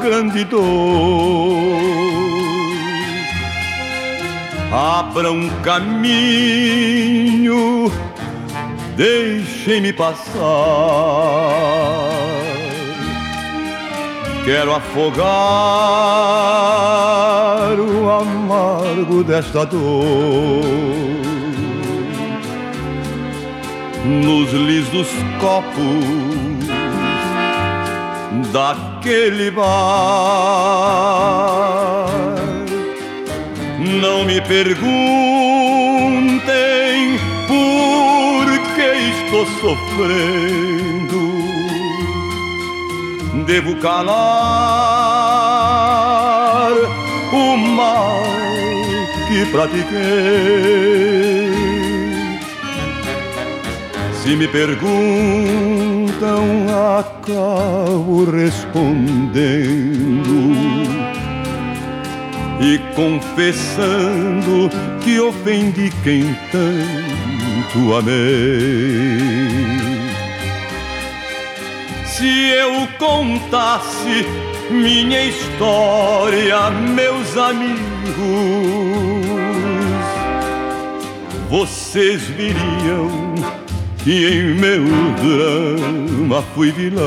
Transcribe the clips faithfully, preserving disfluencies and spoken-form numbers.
grande dor. Abra um caminho, deixem-me passar. Quero afogar o amargo desta dor nos lis dos copos daquele bar. Não me perguntem por que estou sofrendo. Devo calar o mal que pratiquei. Se me perguntam, acabo respondendo e confessando que ofendi quem tanto amei. Se eu contasse minha história, meus amigos, vocês viriam que em meu drama fui vilão,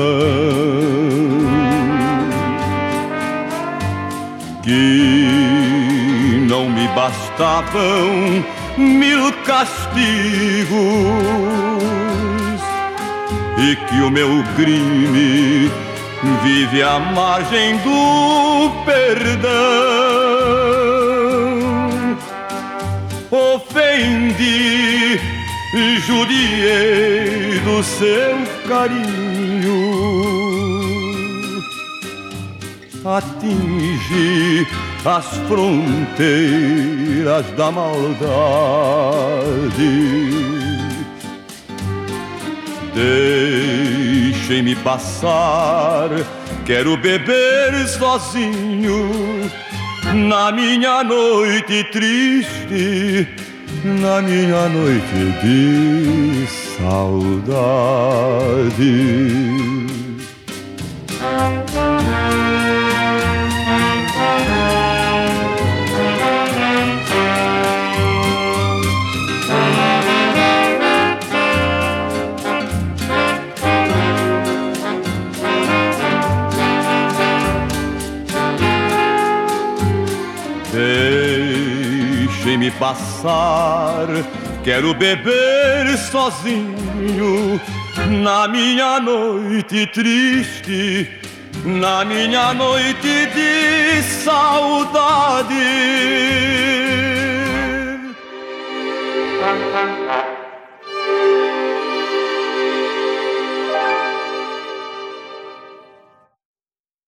que não me bastavam mil castigos e que o meu crime vive à margem do perdão. Ofendi, judiei do seu carinho, atingi as fronteiras da maldade. Deixem-me passar, quero beber sozinho na minha noite triste, na minha noite de saudade. Deixem-me passar, quero beber sozinho na minha noite triste, na minha noite de saudade.